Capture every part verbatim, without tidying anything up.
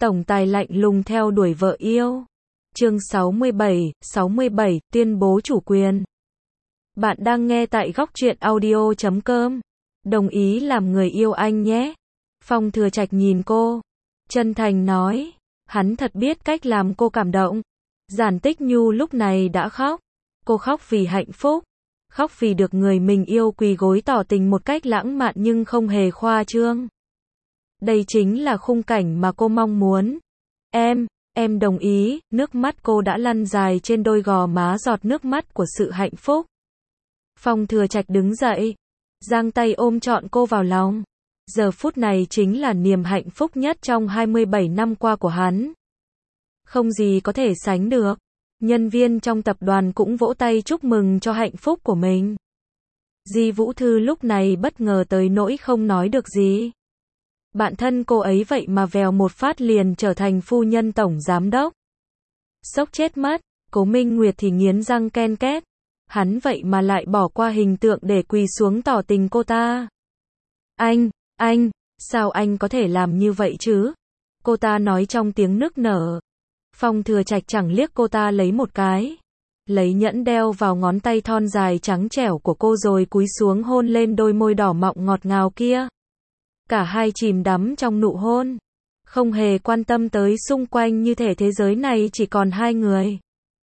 Tổng tài lạnh lùng theo đuổi vợ yêu. Chương sáu mươi bảy, sáu mươi bảy, tuyên bố chủ quyền. Bạn đang nghe tại góc truyện audio chấm com. Đồng ý làm người yêu anh nhé. Phong Thừa Trạch nhìn cô, chân thành nói. Hắn thật biết cách làm cô cảm động. Giản Tích Nhu lúc này đã khóc. Cô khóc vì hạnh phúc. Khóc vì được người mình yêu quỳ gối tỏ tình một cách lãng mạn nhưng không hề khoa trương. Đây chính là khung cảnh mà cô mong muốn. Em, em đồng ý, nước mắt cô đã lăn dài trên đôi gò má giọt nước mắt của sự hạnh phúc. Phong Thừa Trạch đứng dậy, giang tay ôm trọn cô vào lòng. Giờ phút này chính là niềm hạnh phúc nhất trong hai mươi bảy năm qua của hắn. Không gì có thể sánh được. Nhân viên trong tập đoàn cũng vỗ tay chúc mừng cho hạnh phúc của mình. Di Vũ Thư lúc này bất ngờ tới nỗi không nói được gì. Bạn thân cô ấy vậy mà vèo một phát liền trở thành phu nhân tổng giám đốc. Sốc chết mất, Cố Minh Nguyệt thì nghiến răng ken két. Hắn vậy mà lại bỏ qua hình tượng để quỳ xuống tỏ tình cô ta. Anh, anh, sao anh có thể làm như vậy chứ? Cô ta nói trong tiếng nức nở. Phong Thừa Trạch chẳng liếc cô ta lấy một cái. Lấy nhẫn đeo vào ngón tay thon dài trắng trẻo của cô rồi cúi xuống hôn lên đôi môi đỏ mọng ngọt ngào kia. Cả hai chìm đắm trong nụ hôn. Không hề quan tâm tới xung quanh như thể thế giới này chỉ còn hai người.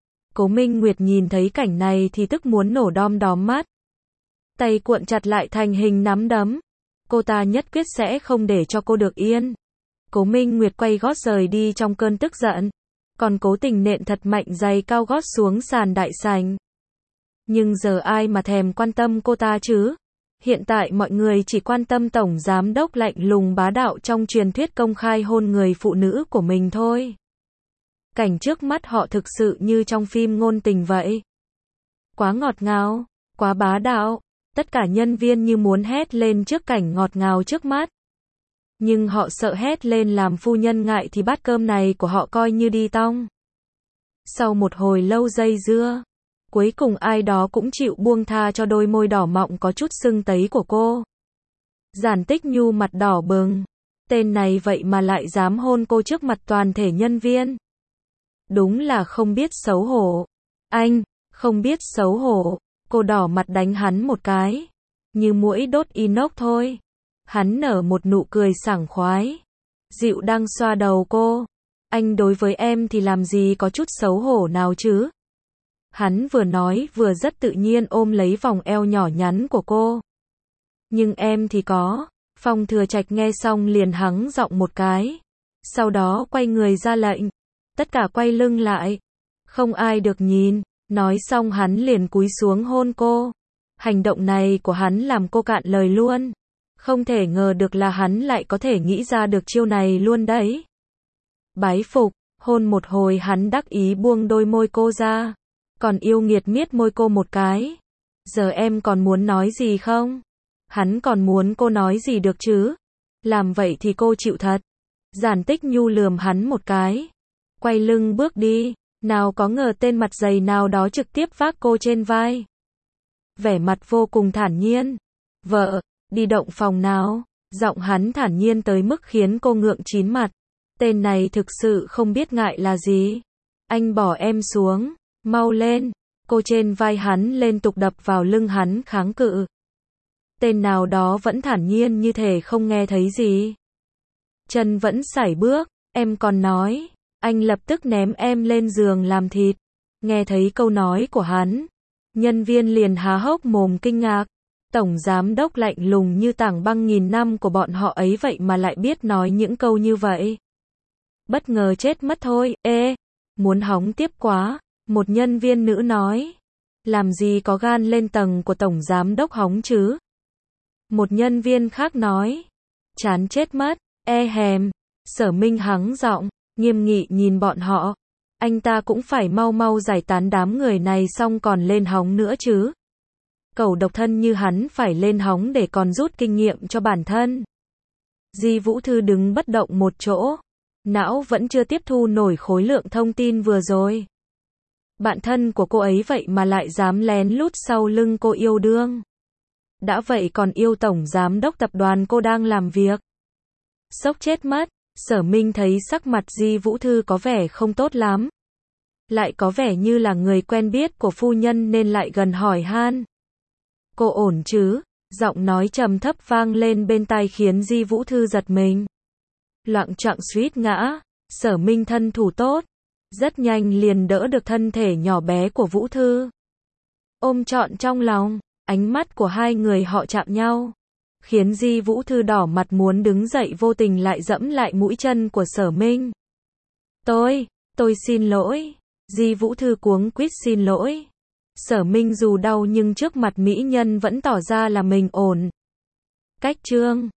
Cố Minh Nguyệt nhìn thấy cảnh này thì tức muốn nổ đom đóm mắt. Tay cuộn chặt lại thành hình nắm đấm. Cô ta nhất quyết sẽ không để cho cô được yên. Cố Minh Nguyệt quay gót rời đi trong cơn tức giận. Còn Cố Tình nện thật mạnh giày cao gót xuống sàn đại sảnh. Nhưng giờ ai mà thèm quan tâm cô ta chứ? Hiện tại mọi người chỉ quan tâm tổng giám đốc lạnh lùng bá đạo trong truyền thuyết công khai hôn người phụ nữ của mình thôi. Cảnh trước mắt họ thực sự như trong phim ngôn tình vậy. Quá ngọt ngào, quá bá đạo, tất cả nhân viên như muốn hét lên trước cảnh ngọt ngào trước mắt. Nhưng họ sợ hét lên làm phu nhân ngại thì bát cơm này của họ coi như đi tong. Sau một hồi lâu dây dưa, cuối cùng ai đó cũng chịu buông tha cho đôi môi đỏ mọng có chút sưng tấy của cô. Giản Tích Nhu mặt đỏ bừng. Tên này vậy mà lại dám hôn cô trước mặt toàn thể nhân viên. Đúng là không biết xấu hổ. Anh, không biết xấu hổ. Cô đỏ mặt đánh hắn một cái. Như muỗi đốt inox thôi. Hắn nở một nụ cười sảng khoái. Dịu đang xoa đầu cô. Anh đối với em thì làm gì có chút xấu hổ nào chứ? Hắn vừa nói vừa rất tự nhiên ôm lấy vòng eo nhỏ nhắn của cô. Nhưng em thì có. Phong Thừa Trạch nghe xong liền hắng giọng một cái. Sau đó quay người ra lệnh. Tất cả quay lưng lại. Không ai được nhìn. Nói xong hắn liền cúi xuống hôn cô. Hành động này của hắn làm cô cạn lời luôn. Không thể ngờ được là hắn lại có thể nghĩ ra được chiêu này luôn đấy. Bái phục, hôn một hồi hắn đắc ý buông đôi môi cô ra. Còn yêu nghiệt miết môi cô một cái. Giờ em còn muốn nói gì không? Hắn còn muốn cô nói gì được chứ? Làm vậy thì cô chịu thật. Giản Tích Nhu lườm hắn một cái. Quay lưng bước đi. Nào có ngờ tên mặt dày nào đó trực tiếp vác cô trên vai. Vẻ mặt vô cùng thản nhiên. Vợ, đi động phòng nào? Giọng hắn thản nhiên tới mức khiến cô ngượng chín mặt. Tên này thực sự không biết ngại là gì. Anh bỏ em xuống. Mau lên. Cô trên vai hắn liên tục đập vào lưng hắn kháng cự. Tên nào đó vẫn thản nhiên như thể không nghe thấy gì. Chân vẫn sải bước. Em còn nói. Anh lập tức ném em lên giường làm thịt. Nghe thấy câu nói của hắn. Nhân viên liền há hốc mồm kinh ngạc. Tổng giám đốc lạnh lùng như tảng băng nghìn năm của bọn họ ấy vậy mà lại biết nói những câu như vậy. Bất ngờ chết mất thôi. Ê, muốn hóng tiếp quá. Một nhân viên nữ nói. Làm gì có gan lên tầng của tổng giám đốc hóng chứ? Một nhân viên khác nói. Chán chết mất. E hèm. Sở Minh hắng giọng, nghiêm nghị nhìn bọn họ. Anh ta cũng phải mau mau giải tán đám người này xong còn lên hóng nữa chứ. Cẩu độc thân như hắn phải lên hóng để còn rút kinh nghiệm cho bản thân. Di Vũ Thư đứng bất động một chỗ. Não vẫn chưa tiếp thu nổi khối lượng thông tin vừa rồi. Bạn thân của cô ấy vậy mà lại dám lén lút sau lưng cô yêu đương. Đã vậy còn yêu tổng giám đốc tập đoàn cô đang làm việc. Sốc chết mất. Sở Minh thấy sắc mặt Di Vũ Thư có vẻ không tốt lắm. Lại có vẻ như là người quen biết của phu nhân nên lại gần hỏi han. Cô ổn chứ? Giọng nói trầm thấp vang lên bên tai khiến Di Vũ Thư giật mình. Loạng choạng suýt ngã, Sở Minh thân thủ tốt. Rất nhanh liền đỡ được thân thể nhỏ bé của Vũ Thư. Ôm trọn trong lòng, ánh mắt của hai người họ chạm nhau. Khiến Di Vũ Thư đỏ mặt muốn đứng dậy vô tình lại dẫm lại mũi chân của Sở Minh. Tôi, tôi xin lỗi. Di Vũ Thư cuống quýt xin lỗi. Sở Minh dù đau nhưng trước mặt mỹ nhân vẫn tỏ ra là mình ổn. Cách chương